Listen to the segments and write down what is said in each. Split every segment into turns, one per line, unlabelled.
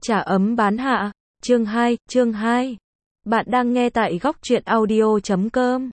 Trà ấm bán hạ, chương 2. Bạn đang nghe tại góc truyện audio.com.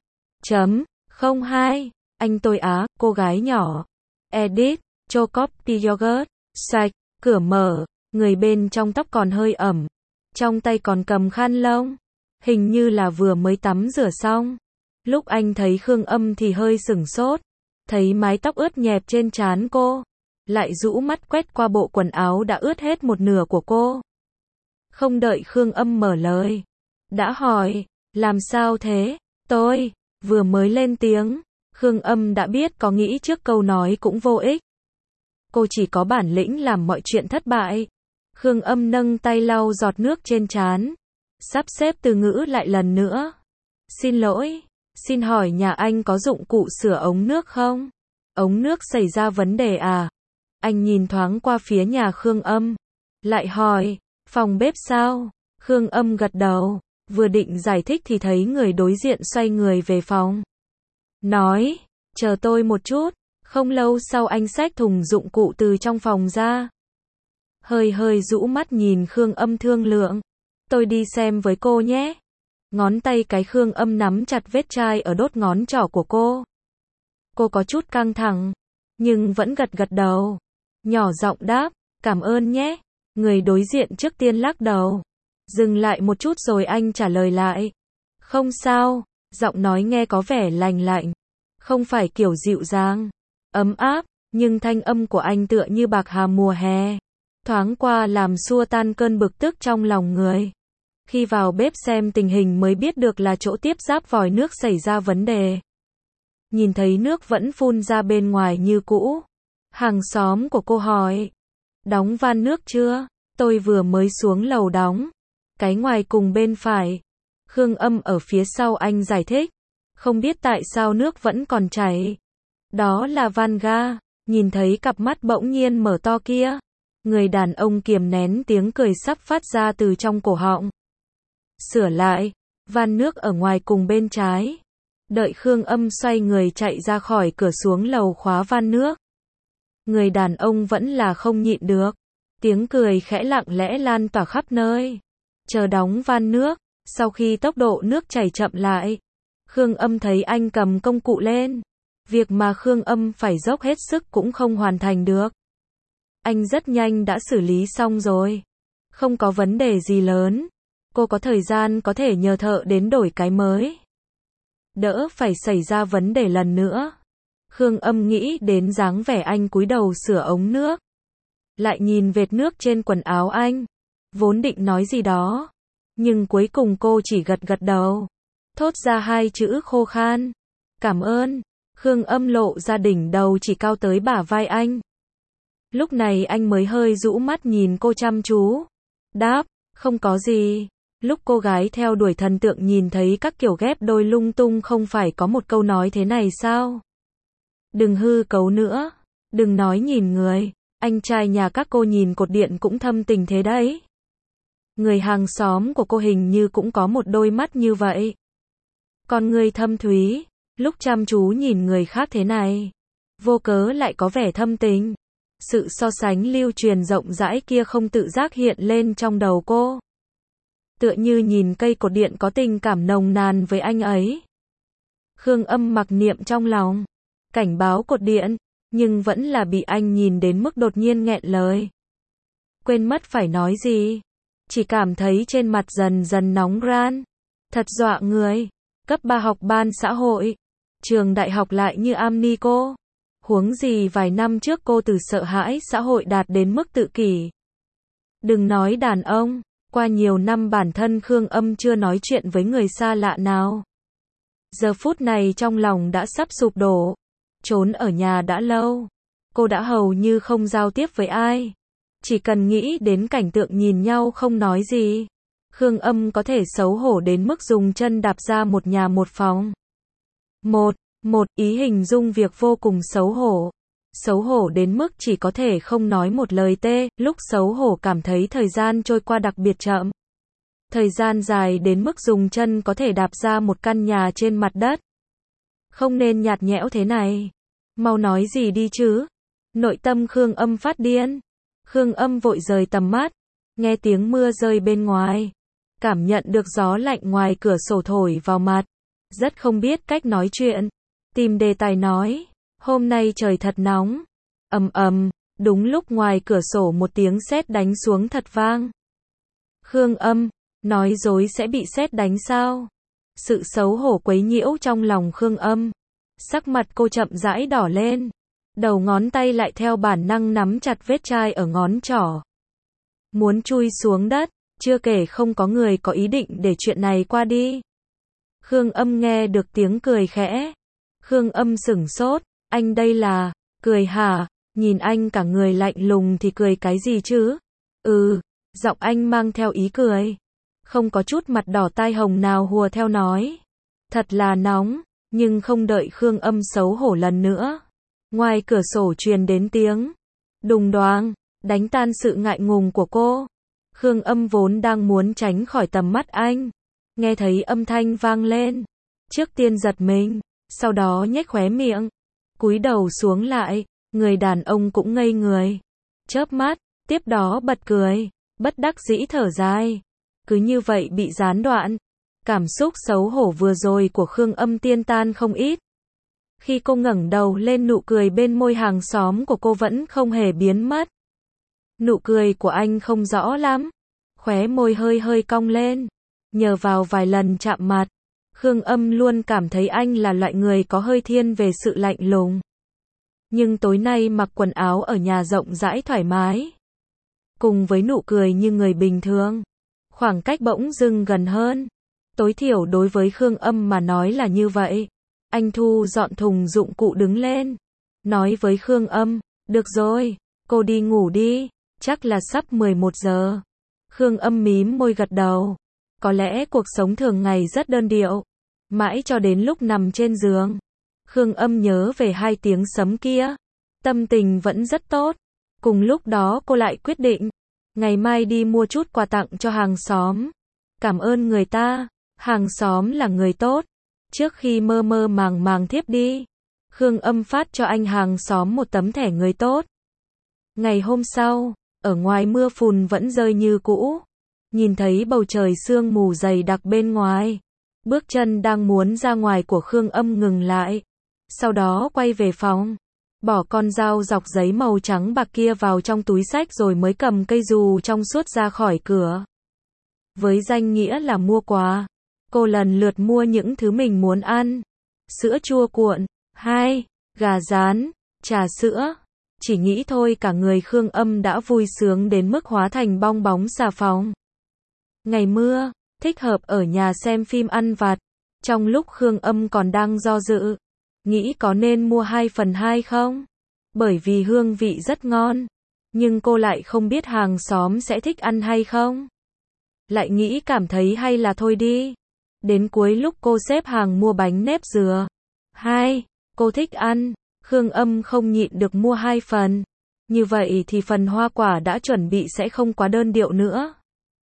02. Anh tôi á, cô gái nhỏ. Edit, cho copy yogurt. Sạch, cửa mở, người bên trong tóc còn hơi ẩm. Trong tay còn cầm khăn lông. Hình như là vừa mới tắm rửa xong. Lúc anh thấy Khương Âm thì hơi sửng sốt. Thấy mái tóc ướt nhẹp trên trán cô. Lại rũ mắt quét qua bộ quần áo đã ướt hết một nửa của cô. Không đợi Khương Âm mở lời. Đã hỏi, làm sao thế? Tôi, vừa mới lên tiếng. Khương Âm đã biết có nghĩ trước câu nói cũng vô ích. Cô chỉ có bản lĩnh làm mọi chuyện thất bại. Khương Âm nâng tay lau giọt nước trên trán. Sắp xếp từ ngữ lại lần nữa. Xin lỗi, xin hỏi nhà anh có dụng cụ sửa ống nước không? Ống nước xảy ra vấn đề à? Anh nhìn thoáng qua phía nhà Khương Âm. Lại hỏi, phòng bếp sao? Khương Âm gật đầu. Vừa định giải thích thì thấy người đối diện xoay người về phòng. Nói, chờ tôi một chút. Không lâu sau anh xách thùng dụng cụ từ trong phòng ra. Hơi rũ mắt nhìn Khương Âm thương lượng. Tôi đi xem với cô nhé. Ngón tay cái Khương Âm nắm chặt vết chai ở đốt ngón trỏ của cô. Cô có chút căng thẳng, nhưng vẫn gật đầu. Nhỏ giọng đáp, cảm ơn nhé. Người đối diện trước tiên lắc đầu. Dừng lại một chút rồi anh trả lời lại. Không sao, giọng nói nghe có vẻ lành lạnh. Không phải kiểu dịu dàng, ấm áp, nhưng thanh âm của anh tựa như bạc hà mùa hè. Thoáng qua làm xua tan cơn bực tức trong lòng người. Khi vào bếp xem tình hình mới biết được là chỗ tiếp giáp vòi nước xảy ra vấn đề. Nhìn thấy nước vẫn phun ra bên ngoài như cũ. Hàng xóm của cô hỏi. Đóng van nước chưa? Tôi vừa mới xuống lầu đóng. Cái ngoài cùng bên phải. Khương Âm ở phía sau anh giải thích. Không biết tại sao nước vẫn còn chảy. Đó là van ga. Nhìn thấy cặp mắt bỗng nhiên mở to kia. Người đàn ông kiềm nén tiếng cười sắp phát ra từ trong cổ họng. Sửa lại. Van nước ở ngoài cùng bên trái. Đợi Khương Âm xoay người chạy ra khỏi cửa xuống lầu khóa van nước. Người đàn ông vẫn là không nhịn được. Tiếng cười khẽ lặng lẽ lan tỏa khắp nơi. Chờ đóng van nước. Sau khi tốc độ nước chảy chậm lại. Khương Âm thấy anh cầm công cụ lên. Việc mà Khương Âm phải dốc hết sức cũng không hoàn thành được. Anh rất nhanh đã xử lý xong rồi. Không có vấn đề gì lớn. Cô có thời gian có thể nhờ thợ đến đổi cái mới. Đỡ phải xảy ra vấn đề lần nữa. Khương Âm nghĩ đến dáng vẻ anh cúi đầu sửa ống nước. Lại nhìn vệt nước trên quần áo anh. Vốn định nói gì đó. Nhưng cuối cùng cô chỉ gật đầu. Thốt ra hai chữ khô khan. Cảm ơn. Khương Âm lộ ra đỉnh đầu chỉ cao tới bả vai anh. Lúc này anh mới hơi rũ mắt nhìn cô chăm chú. Đáp, không có gì. Lúc cô gái theo đuổi thần tượng nhìn thấy các kiểu ghép đôi lung tung không phải có một câu nói thế này sao? Đừng hư cấu nữa. Đừng nói nhìn người. Anh trai nhà các cô nhìn cột điện cũng thâm tình thế đấy. Người hàng xóm của cô hình như cũng có một đôi mắt như vậy. Con người thâm thúy. Lúc chăm chú nhìn người khác thế này. Vô cớ lại có vẻ thâm tình. Sự so sánh lưu truyền rộng rãi kia không tự giác hiện lên trong đầu cô. Tựa như nhìn cây cột điện có tình cảm nồng nàn với anh ấy. Khương Âm mặc niệm trong lòng. Cảnh báo cột điện. Nhưng vẫn là bị anh nhìn đến mức đột nhiên nghẹn lời. Quên mất phải nói gì. Chỉ cảm thấy trên mặt dần dần nóng ran. Thật dọa người. Cấp 3 học ban xã hội. Trường đại học lại như Amni cô. Huống gì vài năm trước cô từ sợ hãi xã hội đạt đến mức tự kỷ. Đừng nói đàn ông. Qua nhiều năm bản thân Khương Âm chưa nói chuyện với người xa lạ nào. Giờ phút này trong lòng đã sắp sụp đổ. Trốn ở nhà đã lâu. Cô đã hầu như không giao tiếp với ai. Chỉ cần nghĩ đến cảnh tượng nhìn nhau không nói gì. Khương Âm có thể xấu hổ đến mức dùng chân đạp ra một nhà một phòng. Một ý hình dung việc vô cùng xấu hổ. Xấu hổ đến mức chỉ có thể không nói một lời tê. Lúc xấu hổ cảm thấy thời gian trôi qua đặc biệt chậm. Thời gian dài đến mức dùng chân có thể đạp ra một căn nhà trên mặt đất. Không nên nhạt nhẽo thế này. Mau nói gì đi chứ. Nội tâm Khương Âm phát điên. Khương Âm vội rời tầm mắt. nghe tiếng mưa rơi bên ngoài, cảm nhận được gió lạnh ngoài cửa sổ thổi vào mặt, rất không biết cách nói chuyện, tìm đề tài nói, hôm nay trời thật nóng, đúng lúc ngoài cửa sổ một tiếng sét đánh xuống thật vang. Khương Âm, nói dối sẽ bị sét đánh sao? Sự xấu hổ quấy nhiễu trong lòng Khương Âm, sắc mặt cô chậm rãi đỏ lên, đầu ngón tay lại theo bản năng nắm chặt vết chai ở ngón trỏ. Muốn chui xuống đất, chưa kể không có người có ý định để chuyện này qua đi. Khương Âm nghe được tiếng cười khẽ. Khương Âm sửng sốt, anh đây là, cười hả? Nhìn anh cả người lạnh lùng thì cười cái gì chứ? Giọng anh mang theo ý cười. Không có chút mặt đỏ tai hồng nào hùa theo nói. Thật là nóng, nhưng không đợi Khương Âm xấu hổ lần nữa. Ngoài cửa sổ truyền đến tiếng đùng đoàng, đánh tan sự ngại ngùng của cô. Khương Âm vốn đang muốn tránh khỏi tầm mắt anh. Nghe thấy âm thanh vang lên. Trước tiên giật mình, sau đó nhếch khóe miệng. Cúi đầu xuống lại, người đàn ông cũng ngây người. Chớp mắt, tiếp đó bật cười, bất đắc dĩ thở dài. Cứ như vậy bị gián đoạn. Cảm xúc xấu hổ vừa rồi của Khương Âm tiêu tan không ít. Khi cô ngẩng đầu lên nụ cười bên môi hàng xóm của cô vẫn không hề biến mất. Nụ cười của anh không rõ lắm. Khóe môi hơi hơi cong lên. Nhờ vào vài lần chạm mặt, Khương Âm luôn cảm thấy anh là loại người có hơi thiên về sự lạnh lùng. Nhưng tối nay mặc quần áo ở nhà rộng rãi thoải mái, cùng với nụ cười như người bình thường, khoảng cách bỗng dưng gần hơn. Tối thiểu đối với Khương Âm mà nói là như vậy. Anh thu dọn thùng dụng cụ đứng lên, nói với Khương Âm, được rồi, cô đi ngủ đi, chắc là sắp 11 giờ. Khương Âm mím môi gật đầu. Có lẽ cuộc sống thường ngày rất đơn điệu. Mãi cho đến lúc nằm trên giường, Khương Âm nhớ về 2 tiếng sấm kia. Tâm tình vẫn rất tốt. Cùng lúc đó cô lại quyết định, ngày mai đi mua chút quà tặng cho hàng xóm. Cảm ơn người ta, hàng xóm là người tốt. Trước khi mơ mơ màng màng thiếp đi, Khương Âm phát cho anh hàng xóm một tấm thẻ người tốt. Ngày hôm sau, ở ngoài mưa phùn vẫn rơi như cũ. Nhìn thấy bầu trời sương mù dày đặc bên ngoài. Bước chân đang muốn ra ngoài của Khương Âm ngừng lại. Sau đó quay về phòng. Bỏ con dao dọc giấy màu trắng bạc kia vào trong túi xách rồi mới cầm cây dù trong suốt ra khỏi cửa. Với danh nghĩa là mua quà, cô lần lượt mua những thứ mình muốn ăn. Sữa chua cuộn, 2, gà rán, trà sữa. Chỉ nghĩ thôi cả người Khương Âm đã vui sướng đến mức hóa thành bong bóng xà phòng. Ngày mưa, thích hợp ở nhà xem phim ăn vặt. Trong lúc Khương Âm còn đang do dự, nghĩ có nên mua 2/2 không? Bởi vì hương vị rất ngon. Nhưng cô lại không biết hàng xóm sẽ thích ăn hay không. Lại nghĩ cảm thấy hay là thôi đi. Đến cuối lúc cô xếp hàng mua bánh nếp dừa. 2, cô thích ăn. Khương Âm không nhịn được mua 2 phần. Như vậy thì phần hoa quả đã chuẩn bị sẽ không quá đơn điệu nữa.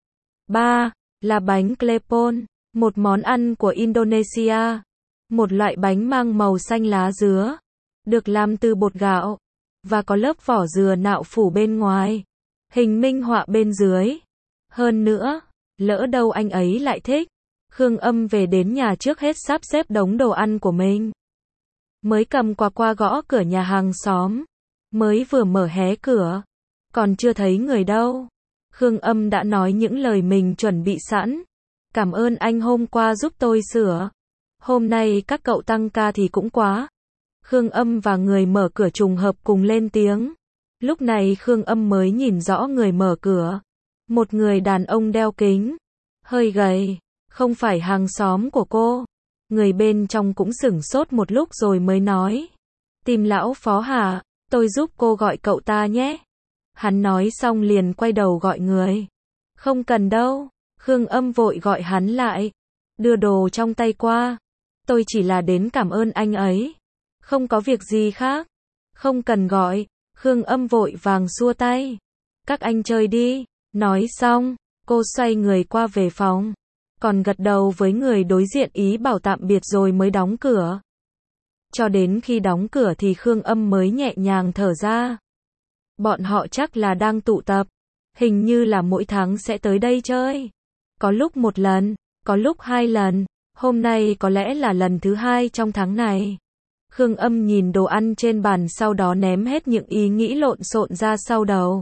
3. Là bánh klepon, một món ăn của Indonesia. Một loại bánh mang màu xanh lá dứa, được làm từ bột gạo, và có lớp vỏ dừa nạo phủ bên ngoài, hình minh họa bên dưới. Hơn nữa, lỡ đâu anh ấy lại thích. Khương Âm về đến nhà trước hết sắp xếp đống đồ ăn của mình. Mới cầm quà qua gõ cửa nhà hàng xóm. Mới vừa mở hé cửa, còn chưa thấy người đâu. Khương Âm đã nói những lời mình chuẩn bị sẵn. Cảm ơn anh hôm qua giúp tôi sửa. Hôm nay các cậu tăng ca thì cũng quá. Khương Âm và người mở cửa trùng hợp cùng lên tiếng. Lúc này Khương Âm mới nhìn rõ người mở cửa. Một người đàn ông đeo kính, hơi gầy, không phải hàng xóm của cô. Người bên trong cũng sửng sốt một lúc rồi mới nói. Tìm lão Phó hả? Tôi giúp cô gọi cậu ta nhé. Hắn nói xong liền quay đầu gọi người. Không cần đâu. Khương Âm vội gọi hắn lại. Đưa đồ trong tay qua. Tôi chỉ là đến cảm ơn anh ấy. Không có việc gì khác. Không cần gọi. Khương Âm vội vàng xua tay. Các anh chơi đi. Nói xong, cô xoay người qua về phòng. Còn gật đầu với người đối diện ý bảo tạm biệt rồi mới đóng cửa. Cho đến khi đóng cửa thì Khương Âm mới nhẹ nhàng thở ra. Bọn họ chắc là đang tụ tập. Hình như là mỗi tháng sẽ tới đây chơi. Có lúc một lần, có lúc 2 lần, hôm nay có lẽ là lần thứ 2 trong tháng này. Khương Âm nhìn đồ ăn trên bàn sau đó ném hết những ý nghĩ lộn xộn ra sau đầu.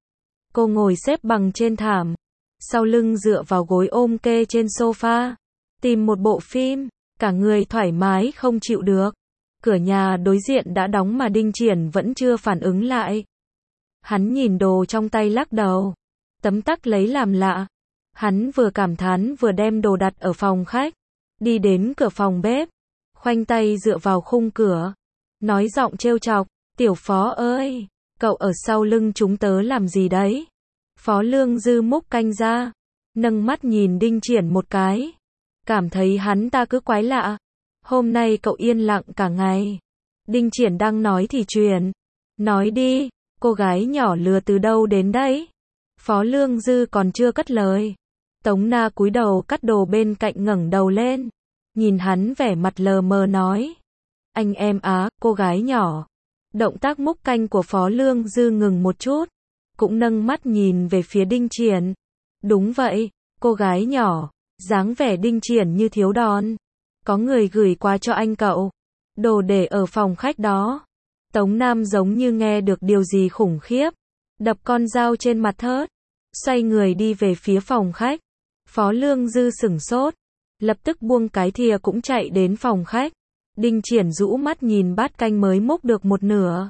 Cô ngồi xếp bằng trên thảm, sau lưng dựa vào gối ôm kê trên sofa, tìm một bộ phim, cả người thoải mái không chịu được. Cửa nhà đối diện đã đóng mà Đinh Triển vẫn chưa phản ứng lại. Hắn nhìn đồ trong tay lắc đầu, tấm tắc lấy làm lạ. Hắn vừa cảm thán vừa đem đồ đặt ở phòng khách, đi đến cửa phòng bếp, khoanh tay dựa vào khung cửa, nói giọng trêu chọc, "Tiểu Phó ơi, cậu ở sau lưng chúng tớ làm gì đấy?" Phó Lương Dư múc canh ra, nâng mắt nhìn Đinh Triển một cái, cảm thấy hắn ta cứ quái lạ. Hôm nay cậu yên lặng cả ngày. Đinh Triển đang nói thì truyền, "Nói đi, cô gái nhỏ lừa từ đâu đến đấy?" Phó Lương Dư còn chưa cất lời, Tống Na cúi đầu cắt đồ bên cạnh ngẩng đầu lên, nhìn hắn vẻ mặt lờ mờ nói, "Anh em á, cô gái nhỏ." Động tác múc canh của Phó Lương Dư ngừng một chút, cũng nâng mắt nhìn về phía Đinh Triển. "Đúng vậy, cô gái nhỏ." Dáng vẻ Đinh Triển như thiếu đòn. "Có người gửi qua cho anh cậu. Đồ để ở phòng khách đó." Tống Nam giống như nghe được điều gì khủng khiếp, đập con dao trên mặt thớt, xoay người đi về phía phòng khách. Phó Lương Dư sửng sốt, lập tức buông cái thìa cũng chạy đến phòng khách. Đinh Triển rũ mắt nhìn bát canh mới múc được một nửa.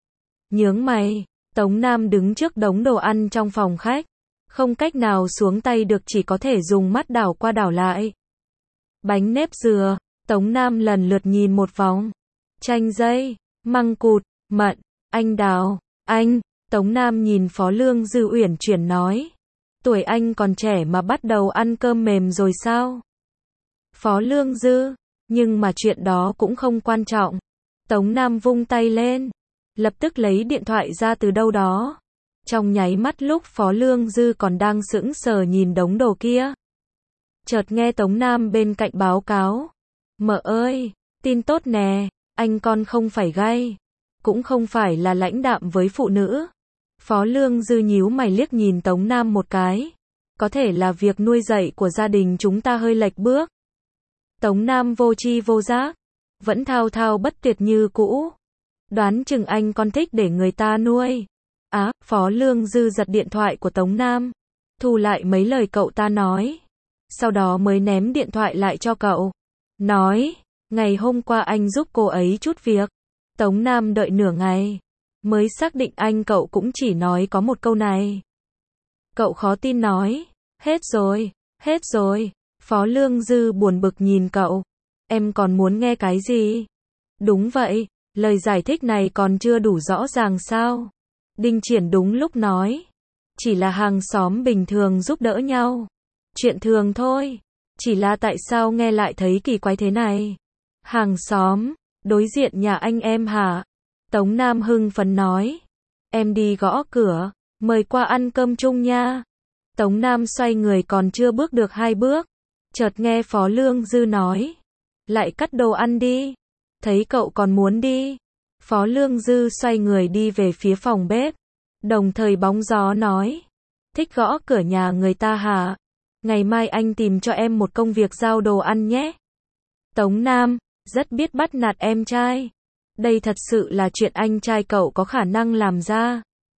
Nhướng mày, Tống Nam đứng trước đống đồ ăn trong phòng khách, không cách nào xuống tay được, chỉ có thể dùng mắt đảo qua đảo lại. Bánh nếp dừa, Tống Nam lần lượt nhìn một vòng. Chanh dây, măng cụt, mận, anh đào, anh. Tống Nam nhìn Phó Lương Dư uyển chuyển nói, "Tuổi anh còn trẻ mà bắt đầu ăn cơm mềm rồi sao?" Phó Lương Dư, nhưng mà chuyện đó cũng không quan trọng. Tống Nam vung tay lên, lập tức lấy điện thoại ra từ đâu đó. Trong nháy mắt lúc Phó Lương Dư còn đang sững sờ nhìn đống đồ kia, chợt nghe Tống Nam bên cạnh báo cáo, "Mợ ơi, tin tốt nè, anh con không phải gay, cũng không phải là lãnh đạm với phụ nữ." Phó Lương Dư nhíu mày liếc nhìn Tống Nam một cái, "Có thể là việc nuôi dạy của gia đình chúng ta hơi lệch bước." Tống Nam vô tri vô giác, vẫn thao thao bất tuyệt như cũ, "Đoán chừng anh con thích để người ta nuôi." Á, Phó Lương Dư giật điện thoại của Tống Nam, thu lại mấy lời cậu ta nói, sau đó mới ném điện thoại lại cho cậu, nói, "Ngày hôm qua anh giúp cô ấy chút việc." Tống Nam đợi nửa ngày, mới xác định anh cậu cũng chỉ nói có một câu này. Cậu khó tin nói, hết rồi, hết rồi." Phó Lương Dư buồn bực nhìn cậu, "Em còn muốn nghe cái gì?" "Đúng vậy, lời giải thích này còn chưa đủ rõ ràng sao?" Đinh Triển đúng lúc nói, "Chỉ là hàng xóm bình thường giúp đỡ nhau. Chuyện thường thôi. Chỉ là tại sao nghe lại thấy kỳ quái thế này?" "Hàng xóm, đối diện nhà anh em hả?" Tống Nam hưng phấn nói, "Em đi gõ cửa, mời qua ăn cơm chung nha." Tống Nam xoay người còn chưa bước được 2 bước, chợt nghe Phó Lương Dư nói, "Lại cắt đồ ăn đi." "Thấy cậu còn muốn đi." Phó Lương Dư xoay người đi về phía phòng bếp, đồng thời bóng gió nói, "Thích gõ cửa nhà người ta hả? Ngày mai anh tìm cho em một công việc giao đồ ăn nhé." Tống Nam, rất biết bắt nạt em trai. Đây thật sự là chuyện anh trai cậu có khả năng làm ra.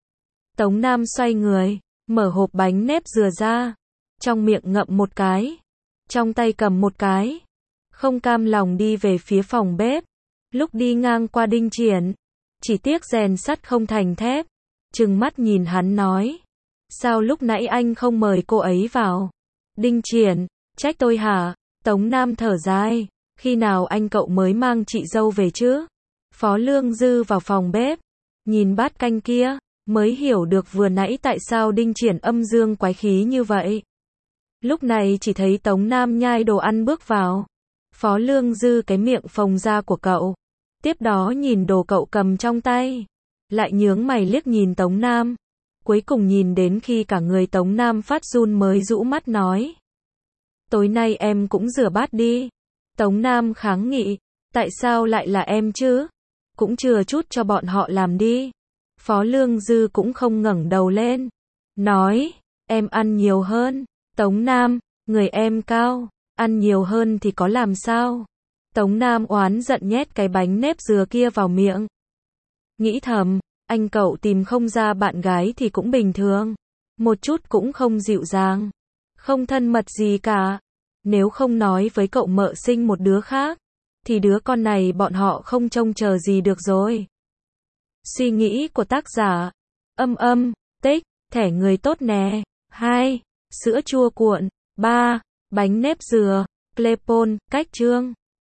Tống Nam xoay người, mở hộp bánh nếp dừa ra, trong miệng ngậm một cái, trong tay cầm một cái, không cam lòng đi về phía phòng bếp. Lúc đi ngang qua Đinh Triển, chỉ tiếc rèn sắt không thành thép, trừng mắt nhìn hắn nói, "Sao lúc nãy anh không mời cô ấy vào?" "Đinh Triển, trách tôi hả?" Tống Nam thở dài, "Khi nào anh cậu mới mang chị dâu về chứ?" Phó Lương Dư vào phòng bếp, nhìn bát canh kia, mới hiểu được vừa nãy tại sao Đinh Triển âm dương quái khí như vậy. Lúc này chỉ thấy Tống Nam nhai đồ ăn bước vào. Phó Lương Dư cái miệng phồng ra của cậu, tiếp đó nhìn đồ cậu cầm trong tay, lại nhướng mày liếc nhìn Tống Nam, cuối cùng nhìn đến khi cả người Tống Nam phát run mới rũ mắt nói, "Tối nay em cũng rửa bát đi." Tống Nam kháng nghị, "Tại sao lại là em chứ? Cũng chừa chút cho bọn họ làm đi." Phó Lương Dư cũng không ngẩng đầu lên, nói, em ăn nhiều hơn. Tống Nam, người em cao, ăn nhiều hơn thì có làm sao? Tống Nam oán giận nhét cái bánh nếp dừa kia vào miệng. Nghĩ thầm, anh cậu tìm không ra bạn gái thì cũng bình thường. Một chút cũng không dịu dàng. Không thân mật gì cả. Nếu không nói với cậu mợ sinh một đứa khác, thì đứa con này bọn họ không trông chờ gì được rồi. Suy nghĩ của tác giả. Tích, thẻ người tốt nè. 2. Sữa chua cuộn. 3. Bánh nếp dừa. Clepon, cách chương.